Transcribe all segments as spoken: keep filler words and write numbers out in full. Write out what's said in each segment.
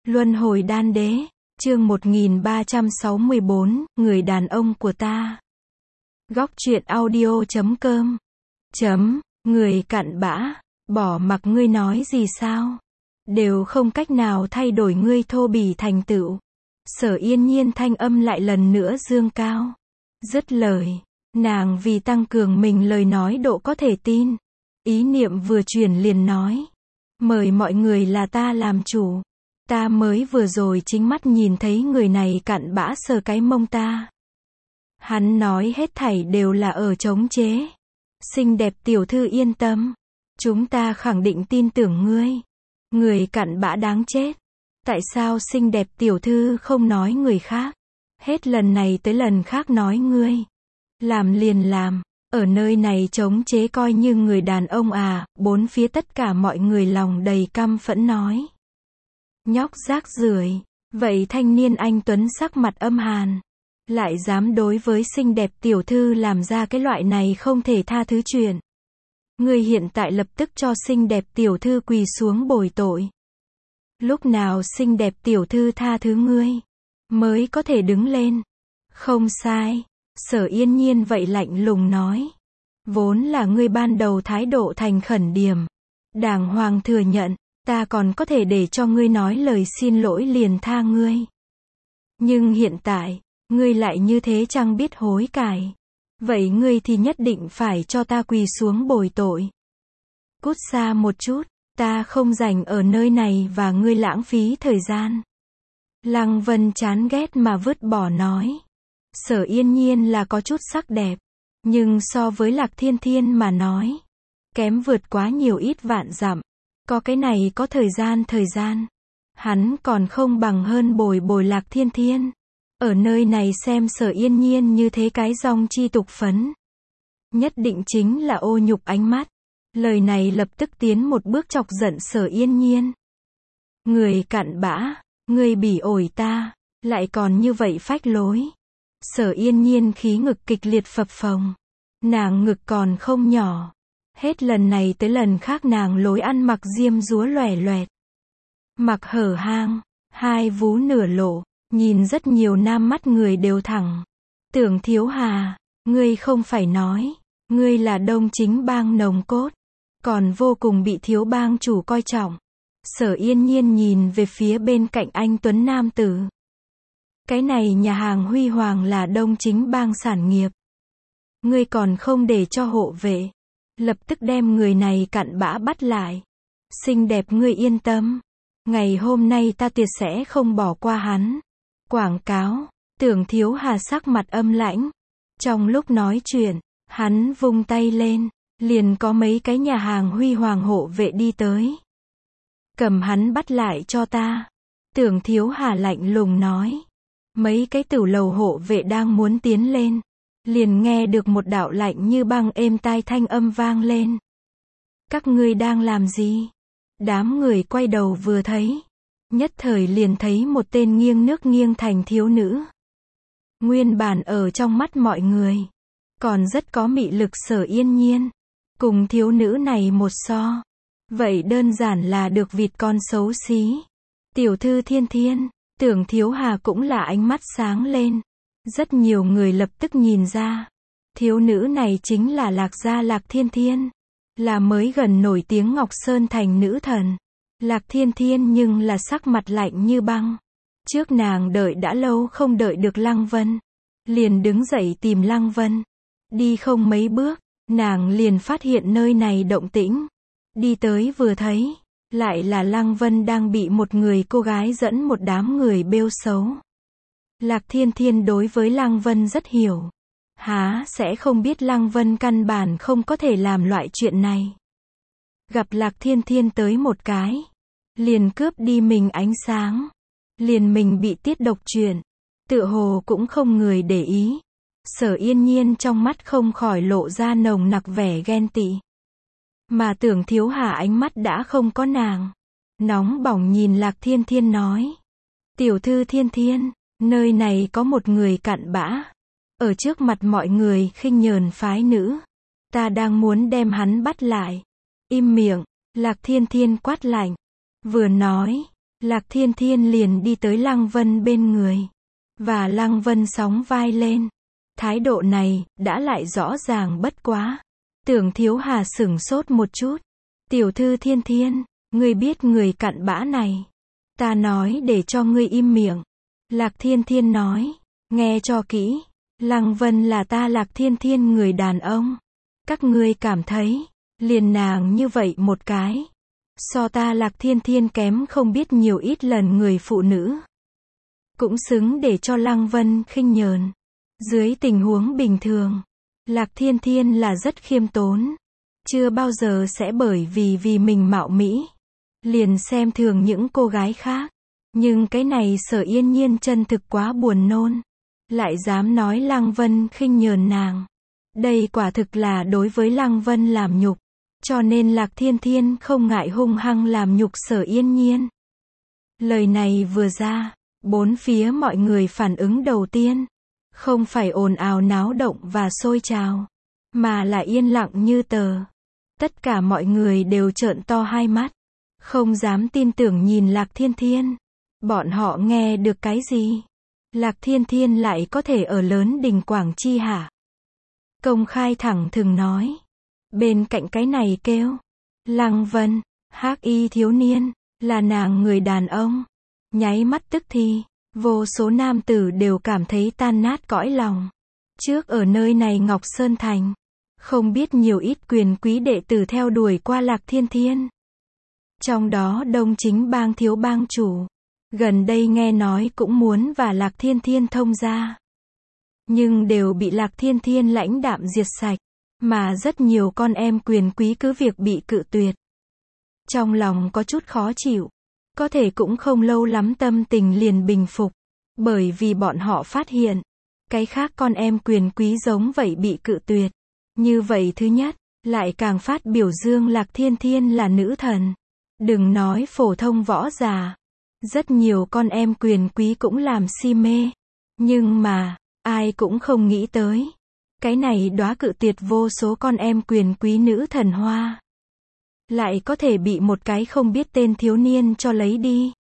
Luân hồi đan đế, chương một nghìn ba trăm sáu mươi bốn, người đàn ông của ta. Góc truyện audio chấm com. Chấm, người cặn bã, bỏ mặc ngươi nói gì sao? Đều không cách nào thay đổi ngươi thô bỉ thành tựu. Sở Yên Nhiên thanh âm lại lần nữa dương cao. Dứt lời, nàng vì tăng cường mình lời nói độ có thể tin. Ý niệm vừa chuyển liền nói. Mời mọi người là ta làm chủ. Ta mới vừa rồi chính mắt nhìn thấy người này cặn bã sờ cái mông ta. Hắn nói hết thảy đều là ở chống chế. Xinh đẹp tiểu thư yên tâm. Chúng ta khẳng định tin tưởng ngươi. Người cặn bã đáng chết. Tại sao xinh đẹp tiểu thư không nói người khác? Hết lần này tới lần khác nói ngươi. Làm liền làm. Ở nơi này chống chế coi như người đàn ông à, bốn phía tất cả mọi người lòng đầy căm phẫn nói. Nhóc rác rưởi, vậy thanh niên anh tuấn sắc mặt âm hàn. Lại dám đối với xinh đẹp tiểu thư làm ra cái loại này không thể tha thứ chuyện. Ngươi hiện tại lập tức cho xinh đẹp tiểu thư quỳ xuống bồi tội. Lúc nào xinh đẹp tiểu thư tha thứ ngươi, mới có thể đứng lên. Không sai. Sở Yên Nhiên vậy lạnh lùng nói. Vốn là ngươi ban đầu thái độ thành khẩn điểm. Đàng hoàng thừa nhận, ta còn có thể để cho ngươi nói lời xin lỗi liền tha ngươi. Nhưng hiện tại, ngươi lại như thế chẳng biết hối cải. Vậy ngươi thì nhất định phải cho ta quỳ xuống bồi tội. Cút xa một chút, ta không rảnh ở nơi này và ngươi lãng phí thời gian. Lăng Vân chán ghét mà vứt bỏ nói. Sở Yên Nhiên là có chút sắc đẹp, nhưng so với Lạc Thiên Thiên mà nói, kém vượt quá nhiều ít vạn dặm. Có cái này có thời gian thời gian, hắn còn không bằng hơn bồi bồi Lạc Thiên Thiên. Ở nơi này xem Sở Yên Nhiên như thế cái dòng chi tục phấn. Nhất định chính là ô nhục ánh mắt. Lời này lập tức tiến một bước chọc giận Sở Yên Nhiên. Người cặn bã, người bỉ ổi ta, lại còn như vậy phách lối. Sở Yên Nhiên khí ngực kịch liệt phập phồng. Nàng ngực còn không nhỏ. Hết lần này tới lần khác nàng lối ăn mặc diêm dúa loẻ loẹt. Mặc hở hang, hai vú nửa lộ, nhìn rất nhiều nam mắt người đều thẳng. Tưởng Thiếu Hà, ngươi không phải nói, ngươi là Đông Chính Bang nồng cốt, còn vô cùng bị thiếu bang chủ coi trọng. Sở Yên Nhiên nhìn về phía bên cạnh anh tuấn nam tử. Cái này nhà hàng huy hoàng là Đông Chính Bang sản nghiệp. Ngươi còn không để cho hộ vệ. Lập tức đem người này cặn bã bắt lại. Xinh đẹp ngươi yên tâm. Ngày hôm nay ta tuyệt sẽ không bỏ qua hắn. Quảng cáo. Tưởng Thiếu Hà sắc mặt âm lãnh. Trong lúc nói chuyện, hắn vung tay lên. Liền có mấy cái nhà hàng huy hoàng hộ vệ đi tới. Cầm hắn bắt lại cho ta. Tưởng Thiếu Hà lạnh lùng nói. Mấy cái tửu lầu hộ vệ đang muốn tiến lên. Liền nghe được một đạo lạnh như băng êm tai thanh âm vang lên. Các ngươi đang làm gì? Đám người quay đầu vừa thấy. Nhất thời liền thấy một tên nghiêng nước nghiêng thành thiếu nữ. Nguyên bản ở trong mắt mọi người. Còn rất có mị lực Sở Yên Nhiên. Cùng thiếu nữ này một so. Vậy đơn giản là được vịt con xấu xí. Tiểu thư Thiên Thiên. Tưởng Thiếu Hà cũng là ánh mắt sáng lên. Rất nhiều người lập tức nhìn ra. Thiếu nữ này chính là Lạc gia Lạc Thiên Thiên. Là mới gần nổi tiếng Ngọc Sơn thành nữ thần. Lạc Thiên Thiên nhưng là sắc mặt lạnh như băng. Trước nàng đợi đã lâu không đợi được Lăng Vân. Liền đứng dậy tìm Lăng Vân. Đi không mấy bước, nàng liền phát hiện nơi này động tĩnh. Đi tới vừa thấy. Lại là Lăng Vân đang bị một người cô gái dẫn một đám người bêu xấu. Lạc Thiên Thiên đối với Lăng Vân rất hiểu. Há sẽ không biết Lăng Vân căn bản không có thể làm loại chuyện này. Gặp Lạc Thiên Thiên tới một cái. Liền cướp đi mình ánh sáng. Liền mình bị tiết độc chuyện. Tựa hồ cũng không người để ý. Sở Yên Nhiên trong mắt không khỏi lộ ra nồng nặc vẻ ghen tị. Mà Tưởng Thiếu Hà ánh mắt đã không có nàng. Nóng bỏng nhìn Lạc Thiên Thiên nói. Tiểu thư Thiên Thiên, nơi này có một người cặn bã. Ở trước mặt mọi người khinh nhờn phái nữ. Ta đang muốn đem hắn bắt lại. Im miệng, Lạc Thiên Thiên quát lạnh. Vừa nói, Lạc Thiên Thiên liền đi tới Lăng Vân bên người. Và Lăng Vân sóng vai lên. Thái độ này, đã lại rõ ràng bất quá. Tưởng Thiếu Hà sửng sốt một chút. Tiểu thư Thiên Thiên, ngươi biết người cặn bã này. Ta nói để cho ngươi im miệng. Lạc Thiên Thiên nói, nghe cho kỹ. Lăng Vân là ta Lạc Thiên Thiên người đàn ông. Các ngươi cảm thấy, liền nàng như vậy một cái. So ta Lạc Thiên Thiên kém không biết nhiều ít lần người phụ nữ. Cũng xứng để cho Lăng Vân khinh nhờn. Dưới tình huống bình thường, Lạc Thiên Thiên là rất khiêm tốn. Chưa bao giờ sẽ bởi vì vì mình mạo mỹ. Liền xem thường những cô gái khác. Nhưng cái này Sở Yên Nhiên chân thực quá buồn nôn. Lại dám nói Lăng Vân khinh nhờn nàng. Đây quả thực là đối với Lăng Vân làm nhục. Cho nên Lạc Thiên Thiên không ngại hung hăng làm nhục Sở Yên Nhiên. Lời này vừa ra, bốn phía mọi người phản ứng đầu tiên. Không phải ồn ào náo động và sôi trào. Mà là yên lặng như tờ. Tất cả mọi người đều trợn to hai mắt. Không dám tin tưởng nhìn Lạc Thiên Thiên. Bọn họ nghe được cái gì? Lạc Thiên Thiên lại có thể ở lớn đình Quảng Chi hả? Công khai thẳng thừng nói. Bên cạnh cái này kêu. Lăng Vân, hắc y thiếu niên, là nàng người đàn ông. Nháy mắt tức thì, vô số nam tử đều cảm thấy tan nát cõi lòng. Trước ở nơi này Ngọc Sơn Thành, không biết nhiều ít quyền quý đệ tử theo đuổi qua Lạc Thiên Thiên. Trong đó Đông Chính Bang thiếu bang chủ, gần đây nghe nói cũng muốn và Lạc Thiên Thiên thông gia. Nhưng đều bị Lạc Thiên Thiên lãnh đạm diệt sạch. Mà rất nhiều con em quyền quý cứ việc bị cự tuyệt. Trong lòng có chút khó chịu. Có thể cũng không lâu lắm tâm tình liền bình phục. Bởi vì bọn họ phát hiện. Cái khác con em quyền quý giống vậy bị cự tuyệt. Như vậy thứ nhất, lại càng phát biểu dương Lạc Thiên Thiên là nữ thần. Đừng nói phổ thông võ giả. Rất nhiều con em quyền quý cũng làm si mê. Nhưng mà, ai cũng không nghĩ tới. Cái này đóa cự tuyệt vô số con em quyền quý nữ thần hoa. Lại có thể bị một cái không biết tên thiếu niên cho lấy đi.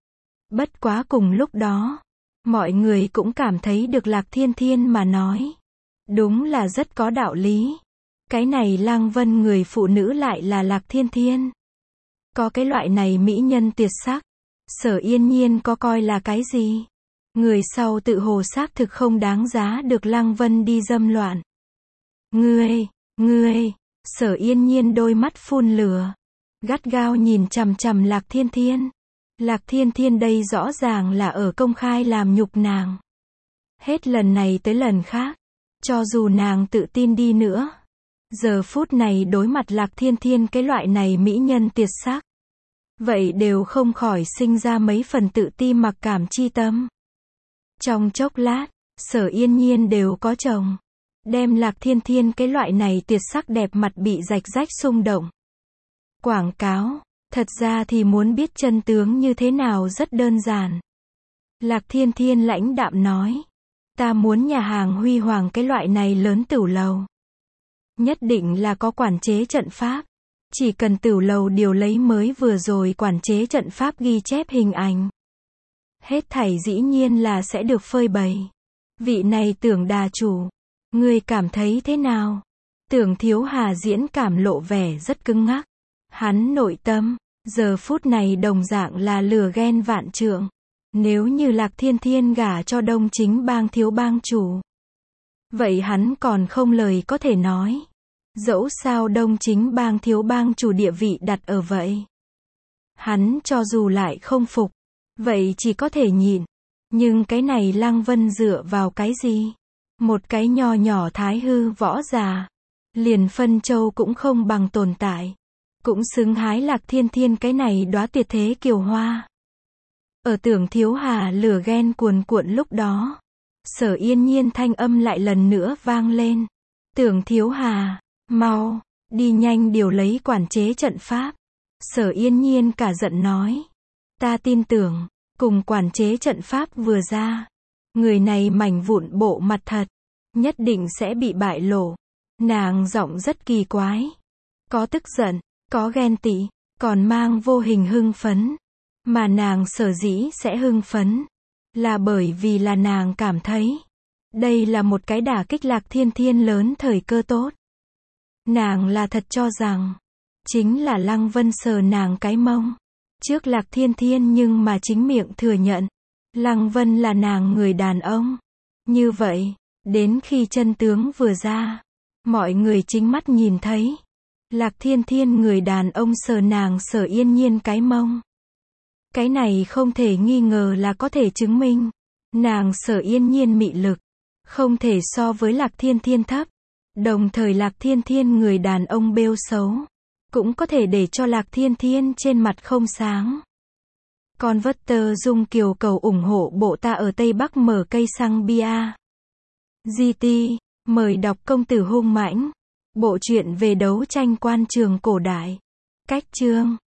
Bất quá cùng lúc đó, mọi người cũng cảm thấy được Lạc Thiên Thiên mà nói. Đúng là rất có đạo lý. Cái này Lăng Vân người phụ nữ lại là Lạc Thiên Thiên. Có cái loại này mỹ nhân tuyệt sắc. Sở Yên Nhiên có coi là cái gì? Người sau tự hồ xác thực không đáng giá được Lăng Vân đi dâm loạn. Ngươi, ngươi, Sở Yên Nhiên đôi mắt phun lửa. Gắt gao nhìn chằm chằm Lạc Thiên Thiên. Lạc Thiên Thiên đây rõ ràng là ở công khai làm nhục nàng. Hết lần này tới lần khác. Cho dù nàng tự tin đi nữa. Giờ phút này đối mặt Lạc Thiên Thiên cái loại này mỹ nhân tuyệt sắc. Vậy đều không khỏi sinh ra mấy phần tự ti mặc cảm chi tâm. Trong chốc lát, Sở Yên Nhiên đều có chồng. Đem Lạc Thiên Thiên cái loại này tuyệt sắc đẹp mặt bị rạch rách xung động. Quảng cáo, thật ra thì muốn biết chân tướng như thế nào rất đơn giản. Lạc Thiên Thiên lãnh đạm nói. Ta muốn nhà hàng huy hoàng cái loại này lớn tửu lầu. Nhất định là có quản chế trận pháp. Chỉ cần tửu lầu điều lấy mới vừa rồi quản chế trận pháp ghi chép hình ảnh. Hết thảy dĩ nhiên là sẽ được phơi bày. Vị này Tưởng đà chủ. Ngươi cảm thấy thế nào? Tưởng Thiếu Hà diễn cảm lộ vẻ rất cứng ngắc. Hắn nội tâm, giờ phút này đồng dạng là lửa ghen vạn trượng. Nếu như Lạc Thiên Thiên gả cho Đông Chính Bang thiếu bang chủ. Vậy hắn còn không lời có thể nói. Dẫu sao Đông Chính Bang thiếu bang chủ địa vị đặt ở vậy. Hắn cho dù lại không phục. Vậy chỉ có thể nhịn. Nhưng cái này Lăng Vân dựa vào cái gì? Một cái nho nhỏ thái hư võ già. Liền phân châu cũng không bằng tồn tại. Cũng xứng hái Lạc Thiên Thiên cái này đóa tuyệt thế kiều hoa. Ở Tưởng Thiếu Hà lửa ghen cuồn cuộn lúc đó. Sở Yên Nhiên thanh âm lại lần nữa vang lên. Tưởng Thiếu Hà, mau, đi nhanh điều lấy quản chế trận pháp. Sở Yên Nhiên cả giận nói. Ta tin tưởng, cùng quản chế trận pháp vừa ra. Người này mảnh vụn bộ mặt thật. Nhất định sẽ bị bại lộ. Nàng giọng rất kỳ quái. Có tức giận, có ghen tị, còn mang vô hình hưng phấn. Mà nàng sở dĩ sẽ hưng phấn, là bởi vì là nàng cảm thấy, đây là một cái đả kích Lạc Thiên Thiên lớn thời cơ tốt. Nàng là thật cho rằng, chính là Lăng Vân sờ nàng cái mông, trước Lạc Thiên Thiên nhưng mà chính miệng thừa nhận, Lăng Vân là nàng người đàn ông. Như vậy, đến khi chân tướng vừa ra, mọi người chính mắt nhìn thấy, Lạc Thiên Thiên người đàn ông sờ nàng Sở Yên Nhiên cái mông. Cái này không thể nghi ngờ là có thể chứng minh, nàng Sở Yên Nhiên mị lực, không thể so với Lạc Thiên Thiên thấp. Đồng thời Lạc Thiên Thiên người đàn ông bêu xấu, cũng có thể để cho Lạc Thiên Thiên trên mặt không sáng. Con vất tơ Dung Kiều cầu ủng hộ bộ ta ở Tây Bắc mở cây xăng bia. giê tê, mời đọc Công tử hung mãnh. Bộ truyện về đấu tranh quan trường cổ đại. Cách chương